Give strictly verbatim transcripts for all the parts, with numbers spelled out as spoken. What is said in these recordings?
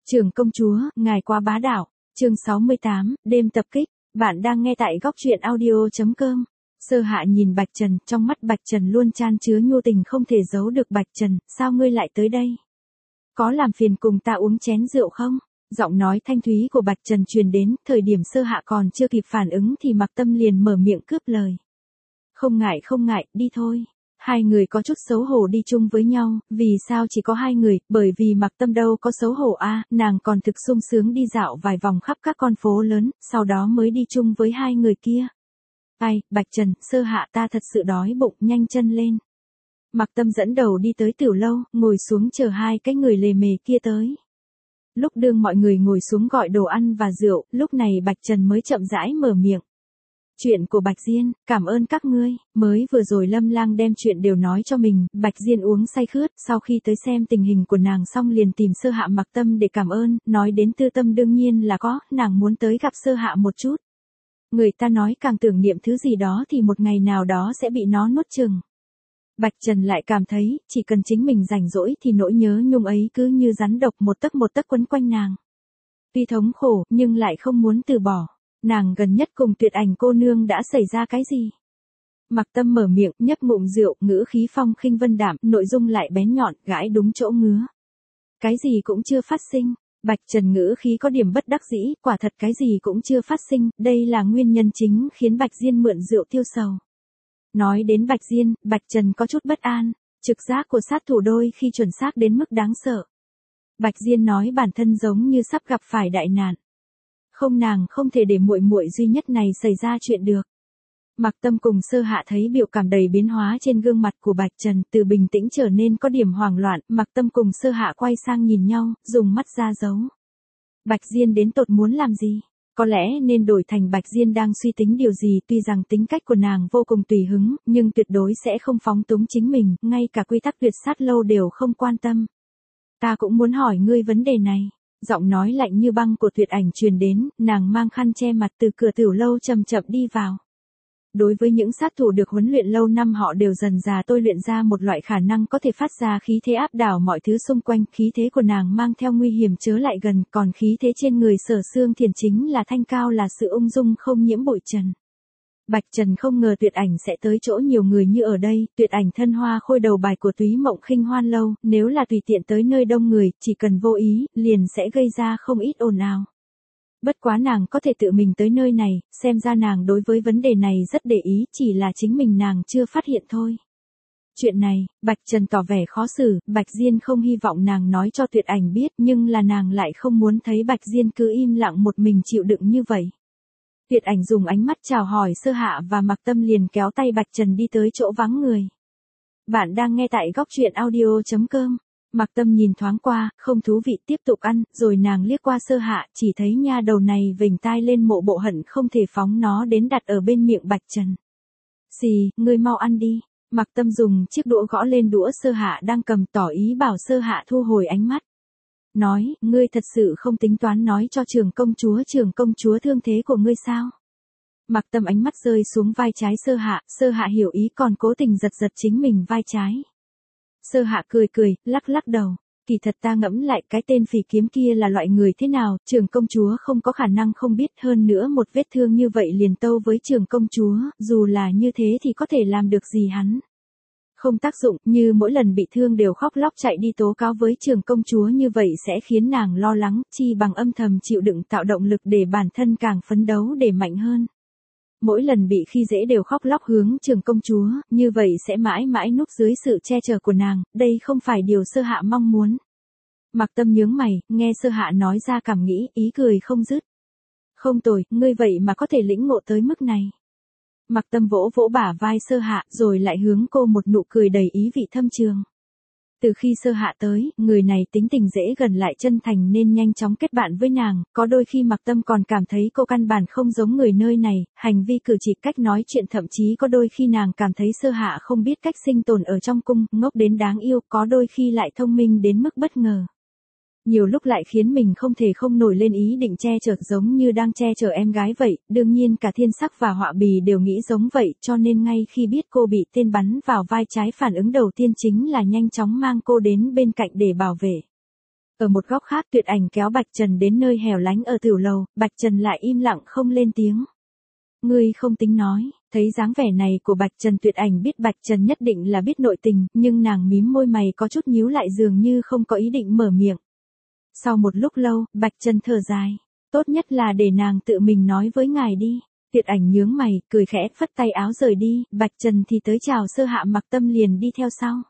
Trưởng công chúa, ngài quá bá đạo. Chương sáu mươi tám, đêm tập kích. Bạn đang nghe tại góc truyện audio chấm com. Sơ Hạ nhìn Bạch Trần, trong mắt Bạch Trần luôn chan chứa nhu tình không thể giấu được. Bạch Trần, sao ngươi lại tới đây? Có làm phiền cùng ta uống chén rượu không? Giọng nói thanh thúy của Bạch Trần truyền đến, thời điểm Sơ Hạ còn chưa kịp phản ứng thì Mạc Tâm liền mở miệng cướp lời. Không ngại không ngại, đi thôi. Hai người có chút xấu hổ đi chung với nhau, vì sao chỉ có hai người, bởi vì Mạc Tâm đâu có xấu hổ a, à, nàng còn thực sung sướng đi dạo vài vòng khắp các con phố lớn, sau đó mới đi chung với hai người kia. Ai, Bạch Trần, Sơ Hạ ta thật sự đói bụng, nhanh chân lên. Mạc Tâm dẫn đầu đi tới tiểu lâu, ngồi xuống chờ hai cái người lề mề kia tới. Lúc đương mọi người ngồi xuống gọi đồ ăn và rượu, lúc này Bạch Trần mới chậm rãi mở miệng. Chuyện của Bạch Diên, cảm ơn các ngươi, mới vừa rồi Lâm Lang đem chuyện đều nói cho mình, Bạch Diên uống say khướt, sau khi tới xem tình hình của nàng xong liền tìm Sơ Hạ Mạc Tâm để cảm ơn, nói đến tư tâm đương nhiên là có, nàng muốn tới gặp Sơ Hạ một chút. Người ta nói càng tưởng niệm thứ gì đó thì một ngày nào đó sẽ bị nó nuốt chừng. Bạch Trần lại cảm thấy, chỉ cần chính mình rảnh rỗi thì nỗi nhớ nhung ấy cứ như rắn độc một tấc một tấc quấn quanh nàng. Tuy thống khổ, nhưng lại không muốn từ bỏ. Nàng gần nhất cùng Tuyệt Ảnh cô nương đã xảy ra cái gì? Mạc Tâm mở miệng, nhấp ngụm rượu, ngữ khí phong khinh vân đạm, nội dung lại bén nhọn, gãi đúng chỗ ngứa. Cái gì cũng chưa phát sinh. Bạch Trần ngữ khí có điểm bất đắc dĩ, quả thật cái gì cũng chưa phát sinh, đây là nguyên nhân chính khiến Bạch Diên mượn rượu tiêu sầu. Nói đến Bạch Diên, Bạch Trần có chút bất an, trực giác của sát thủ đôi khi chuẩn xác đến mức đáng sợ. Bạch Diên nói bản thân giống như sắp gặp phải đại nạn. Không, nàng không thể để muội muội duy nhất này xảy ra chuyện được. Mạc Tâm cùng Sơ Hạ thấy biểu cảm đầy biến hóa trên gương mặt của Bạch Trần, từ bình tĩnh trở nên có điểm hoảng loạn, Mạc Tâm cùng Sơ Hạ quay sang nhìn nhau, dùng mắt ra dấu. Bạch Diên đến tột muốn làm gì? Có lẽ nên đổi thành Bạch Diên đang suy tính điều gì, tuy rằng tính cách của nàng vô cùng tùy hứng, nhưng tuyệt đối sẽ không phóng túng chính mình, ngay cả quy tắc tuyệt sát lâu đều không quan tâm. Ta cũng muốn hỏi ngươi vấn đề này. Giọng nói lạnh như băng của Tuyệt Ảnh truyền đến, nàng mang khăn che mặt từ cửa tiểu lâu chậm chậm đi vào. Đối với những sát thủ được huấn luyện lâu năm, họ đều dần dà tôi luyện ra một loại khả năng có thể phát ra khí thế áp đảo mọi thứ xung quanh, khí thế của nàng mang theo nguy hiểm chớ lại gần, còn khí thế trên người Sở Xương Thiền chính là thanh cao, là sự ung dung không nhiễm bụi trần. Bạch Trần không ngờ Tuyệt Ảnh sẽ tới chỗ nhiều người như ở đây, Tuyệt Ảnh thân hoa khôi đầu bài của Túy Mộng Khinh Hoan lâu, nếu là tùy tiện tới nơi đông người, chỉ cần vô ý, liền sẽ gây ra không ít ồn ào. Bất quá nàng có thể tự mình tới nơi này, xem ra nàng đối với vấn đề này rất để ý, chỉ là chính mình nàng chưa phát hiện thôi. Chuyện này, Bạch Trần tỏ vẻ khó xử, Bạch Diên không hy vọng nàng nói cho Tuyệt Ảnh biết, nhưng là nàng lại không muốn thấy Bạch Diên cứ im lặng một mình chịu đựng như vậy. Tuyệt Ảnh dùng ánh mắt chào hỏi Sơ Hạ và Mạc Tâm liền kéo tay Bạch Trần đi tới chỗ vắng người. Bạn đang nghe tại góc truyện audio chấm com. Mạc Tâm nhìn thoáng qua, không thú vị tiếp tục ăn, rồi nàng liếc qua Sơ Hạ, chỉ thấy nha đầu này vểnh tai lên mộ bộ hận không thể phóng nó đến đặt ở bên miệng Bạch Trần. Xì, ngươi mau ăn đi. Mạc Tâm dùng chiếc đũa gõ lên đũa Sơ Hạ đang cầm, tỏ ý bảo Sơ Hạ thu hồi ánh mắt. Nói, ngươi thật sự không tính toán nói cho Trưởng công chúa Trưởng công chúa thương thế của ngươi sao? Mạc Tâm ánh mắt rơi xuống vai trái Sơ Hạ, Sơ Hạ hiểu ý còn cố tình giật giật chính mình vai trái. Sơ Hạ cười cười, lắc lắc đầu. Kỳ thật ta ngẫm lại cái tên phỉ kiếm kia là loại người thế nào, Trưởng công chúa không có khả năng không biết, hơn nữa một vết thương như vậy liền tâu với Trưởng công chúa, dù là như thế thì có thể làm được gì hắn. Không tác dụng, như mỗi lần bị thương đều khóc lóc chạy đi tố cáo với Trưởng công chúa như vậy sẽ khiến nàng lo lắng, chi bằng âm thầm chịu đựng tạo động lực để bản thân càng phấn đấu để mạnh hơn. Mỗi lần bị khi dễ đều khóc lóc hướng Trưởng công chúa, như vậy sẽ mãi mãi núp dưới sự che chở của nàng, đây không phải điều Sơ Hạ mong muốn. Mạc Tâm nhướng mày, nghe Sơ Hạ nói ra cảm nghĩ, ý cười không dứt. Không tồi, ngươi vậy mà có thể lĩnh ngộ tới mức này. Mạc Tâm vỗ vỗ bả vai Sơ Hạ, rồi lại hướng cô một nụ cười đầy ý vị thâm trường. Từ khi Sơ Hạ tới, người này tính tình dễ gần lại chân thành nên nhanh chóng kết bạn với nàng, có đôi khi Mạc Tâm còn cảm thấy cô căn bản không giống người nơi này, hành vi cử chỉ cách nói chuyện thậm chí có đôi khi nàng cảm thấy Sơ Hạ không biết cách sinh tồn ở trong cung, ngốc đến đáng yêu, có đôi khi lại thông minh đến mức bất ngờ. Nhiều lúc lại khiến mình không thể không nổi lên ý định che chở, giống như đang che chở em gái vậy, đương nhiên cả Thiên Sắc và Họa Bì đều nghĩ giống vậy, cho nên ngay khi biết cô bị tên bắn vào vai trái, phản ứng đầu tiên chính là nhanh chóng mang cô đến bên cạnh để bảo vệ. Ở một góc khác Tuyệt Ảnh kéo Bạch Trần đến nơi hẻo lánh ở tiểu lầu, Bạch Trần lại im lặng không lên tiếng. Ngươi không tính nói, thấy dáng vẻ này của Bạch Trần Tuyệt Ảnh biết Bạch Trần nhất định là biết nội tình, nhưng nàng mím môi mày có chút nhíu lại dường như không có ý định mở miệng. Sau một lúc lâu, Bạch Trần thở dài, tốt nhất là để nàng tự mình nói với ngài đi. Tuyệt Ảnh nhướng mày, cười khẽ, phất tay áo rời đi, Bạch Trần thì tới chào Sơ Hạ Mặc Tâm liền đi theo sau.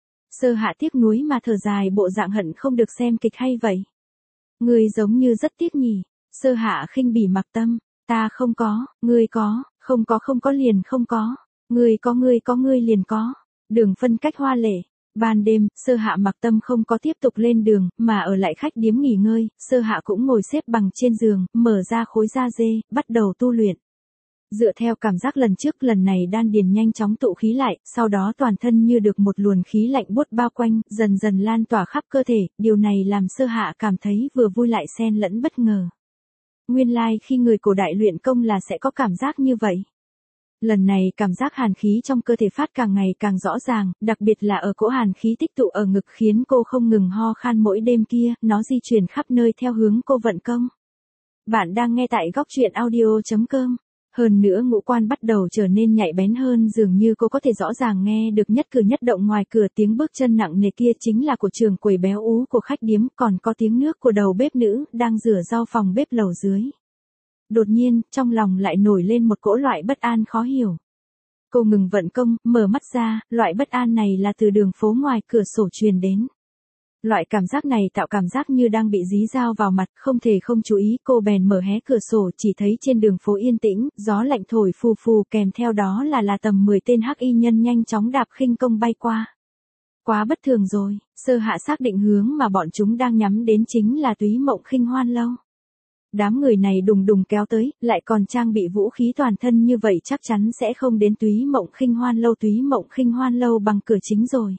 Sơ Hạ tiếc nuối mà thở dài bộ dạng hận không được xem kịch hay vậy. Ngươi giống như rất tiếc nhỉ. Sơ Hạ khinh bỉ Mặc Tâm, ta không có, ngươi có, không có không có liền không có, ngươi có ngươi có ngươi liền có. Đường phân cách hoa lệ. Ban đêm, Sơ Hạ Mặc Tâm không có tiếp tục lên đường, mà ở lại khách điếm nghỉ ngơi, Sơ Hạ cũng ngồi xếp bằng trên giường, mở ra khối da dê, bắt đầu tu luyện. Dựa theo cảm giác lần trước, lần này đan điền nhanh chóng tụ khí lại, sau đó toàn thân như được một luồng khí lạnh buốt bao quanh, dần dần lan tỏa khắp cơ thể, điều này làm Sơ Hạ cảm thấy vừa vui lại xen lẫn bất ngờ. Nguyên lai like khi người cổ đại luyện công là sẽ có cảm giác như vậy. Lần này cảm giác hàn khí trong cơ thể phát càng ngày càng rõ ràng, đặc biệt là ở cỗ hàn khí tích tụ ở ngực khiến cô không ngừng ho khan mỗi đêm kia, nó di chuyển khắp nơi theo hướng cô vận công. Bạn đang nghe tại góc truyện audio chấm com. Hơn nữa ngũ quan bắt đầu trở nên nhạy bén hơn, dường như cô có thể rõ ràng nghe được nhất cử nhất động ngoài cửa. Tiếng bước chân nặng nề kia chính là của trưởng quầy béo ú của khách điếm, còn có tiếng nước của đầu bếp nữ đang rửa rau phòng bếp lầu dưới. Đột nhiên, trong lòng lại nổi lên một cỗ loại bất an khó hiểu. Cô ngừng vận công, mở mắt ra, loại bất an này là từ đường phố ngoài cửa sổ truyền đến. Loại cảm giác này tạo cảm giác như đang bị dí dao vào mặt, không thể không chú ý, cô bèn mở hé cửa sổ, chỉ thấy trên đường phố yên tĩnh, gió lạnh thổi phù phù, kèm theo đó là là tầm mười tên hắc y nhân nhanh chóng đạp khinh công bay qua. Quá bất thường rồi, Sơ Hạ xác định hướng mà bọn chúng đang nhắm đến chính là Túy Mộng Khinh Hoan Lâu. Đám người này đùng đùng kéo tới, lại còn trang bị vũ khí toàn thân như vậy chắc chắn sẽ không đến Túy Mộng Khinh Hoan Lâu. Túy Mộng Khinh Hoan Lâu bằng cửa chính rồi.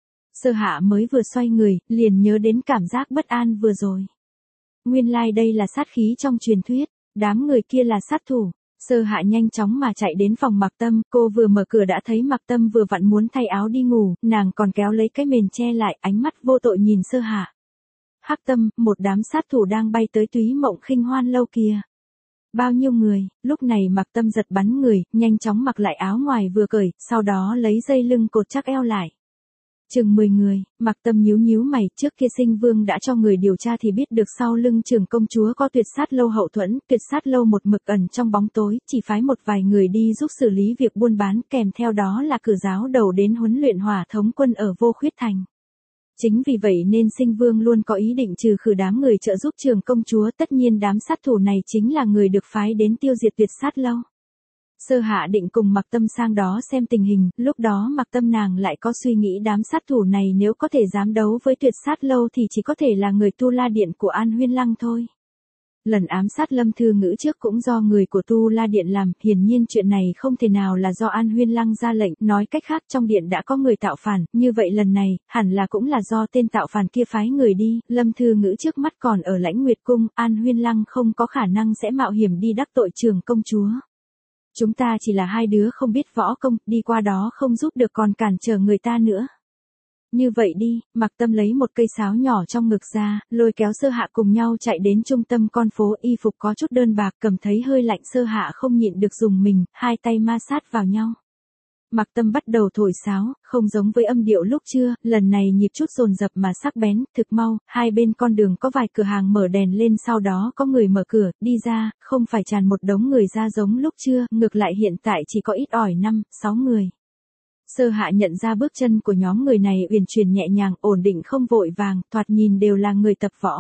Sơ Hạ mới vừa xoay người, liền nhớ đến cảm giác bất an vừa rồi. Nguyên lai like đây là sát khí trong truyền thuyết, đám người kia là sát thủ. Sơ Hạ nhanh chóng mà chạy đến phòng Mặc Tâm, cô vừa mở cửa đã thấy Mặc Tâm vừa vặn muốn thay áo đi ngủ, nàng còn kéo lấy cái mền che lại, ánh mắt vô tội nhìn Sơ Hạ. Hắc Tâm, một đám sát thủ đang bay tới Túy Mộng Khinh Hoan Lâu kìa. Bao nhiêu người? Lúc này Mặc Tâm giật bắn người, nhanh chóng mặc lại áo ngoài vừa cởi, sau đó lấy dây lưng cột chắc eo lại. Chừng mười người, Mặc Tâm nhíu nhíu mày, trước kia Sinh Vương đã cho người điều tra thì biết được sau lưng trưởng công chúa có Tuyệt Sát Lâu hậu thuẫn, Tuyệt Sát Lâu một mực ẩn trong bóng tối, chỉ phái một vài người đi giúp xử lý việc buôn bán, kèm theo đó là cử giáo đầu đến huấn luyện Hỏa Thống quân ở Vô Khuyết Thành. Chính vì vậy nên Sinh Vương luôn có ý định trừ khử đám người trợ giúp trưởng công chúa, tất nhiên đám sát thủ này chính là người được phái đến tiêu diệt Tuyệt Sát Lâu. Sơ Hạ định cùng Mặc Tâm sang đó xem tình hình, lúc đó Mặc Tâm nàng lại có suy nghĩ đám sát thủ này nếu có thể dám đấu với Tuyệt Sát Lâu thì chỉ có thể là người Tu La Điện của An Huyên Lăng thôi. Lần ám sát Lâm Thư Ngữ trước cũng do người của Tu La Điện làm, hiển nhiên chuyện này không thể nào là do An Huyên Lăng ra lệnh, nói cách khác trong điện đã có người tạo phản, như vậy lần này, hẳn là cũng là do tên tạo phản kia phái người đi, Lâm Thư Ngữ trước mắt còn ở Lãnh Nguyệt Cung, An Huyên Lăng không có khả năng sẽ mạo hiểm đi đắc tội trưởng công chúa. Chúng ta chỉ là hai đứa không biết võ công, đi qua đó không giúp được còn cản trở người ta nữa. Như vậy đi, Mặc Tâm lấy một cây sáo nhỏ trong ngực ra, lôi kéo Sơ Hạ cùng nhau chạy đến trung tâm con phố, y phục có chút đơn bạc, cầm thấy hơi lạnh, Sơ Hạ không nhịn được dùng mình, hai tay ma sát vào nhau. Mặc Tâm bắt đầu thổi sáo, không giống với âm điệu lúc trưa, lần này nhịp chút dồn dập mà sắc bén, thực mau, hai bên con đường có vài cửa hàng mở đèn lên, sau đó có người mở cửa, đi ra, không phải tràn một đống người ra giống lúc trưa, ngược lại hiện tại chỉ có ít ỏi năm, sáu người. Sơ Hạ nhận ra bước chân của nhóm người này uyển chuyển nhẹ nhàng, ổn định không vội vàng, thoạt nhìn đều là người tập võ.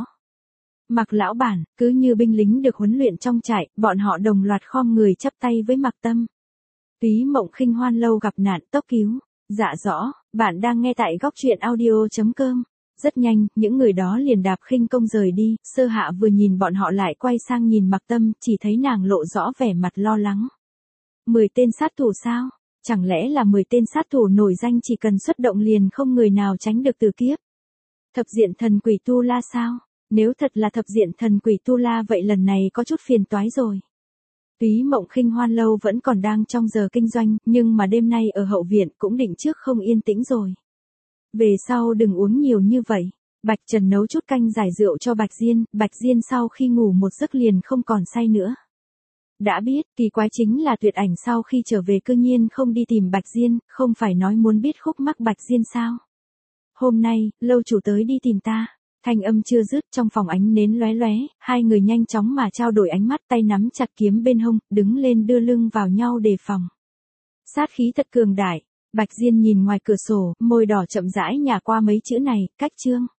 Mặc lão bản, cứ như binh lính được huấn luyện trong trại, bọn họ đồng loạt khom người chắp tay với Mặc Tâm. Túy Mộng Khinh Hoan Lâu gặp nạn, tốc cứu. Dạ rõ, bạn đang nghe tại góc truyện audio chấm com. Rất nhanh, những người đó liền đạp khinh công rời đi, Sơ Hạ vừa nhìn bọn họ lại quay sang nhìn Mặc Tâm, chỉ thấy nàng lộ rõ vẻ mặt lo lắng. Mười tên sát thủ sao? Chẳng lẽ là mười tên sát thủ nổi danh chỉ cần xuất động liền không người nào tránh được tử kiếp? Thập diện thần quỷ Tu La sao? Nếu thật là thập diện thần quỷ Tu La vậy lần này có chút phiền toái rồi. Túy Mộng Khinh Hoan Lâu vẫn còn đang trong giờ kinh doanh, nhưng mà đêm nay ở hậu viện cũng định trước không yên tĩnh rồi. Về sau đừng uống nhiều như vậy. Bạch Trần nấu chút canh giải rượu cho Bạch Diên, Bạch Diên sau khi ngủ một giấc liền không còn say nữa. Đã biết, kỳ quái chính là Tuyệt Ảnh sau khi trở về cư nhiên không đi tìm Bạch Diên, không phải nói muốn biết khúc mắc Bạch Diên sao? Hôm nay, lâu chủ tới đi tìm ta. Thanh âm chưa dứt, trong phòng ánh nến lóe lóe, hai người nhanh chóng mà trao đổi ánh mắt, tay nắm chặt kiếm bên hông, đứng lên đưa lưng vào nhau đề phòng. Sát khí thật cường đại. Bạch Diên nhìn ngoài cửa sổ, môi đỏ chậm rãi nhả qua mấy chữ này, cách chương.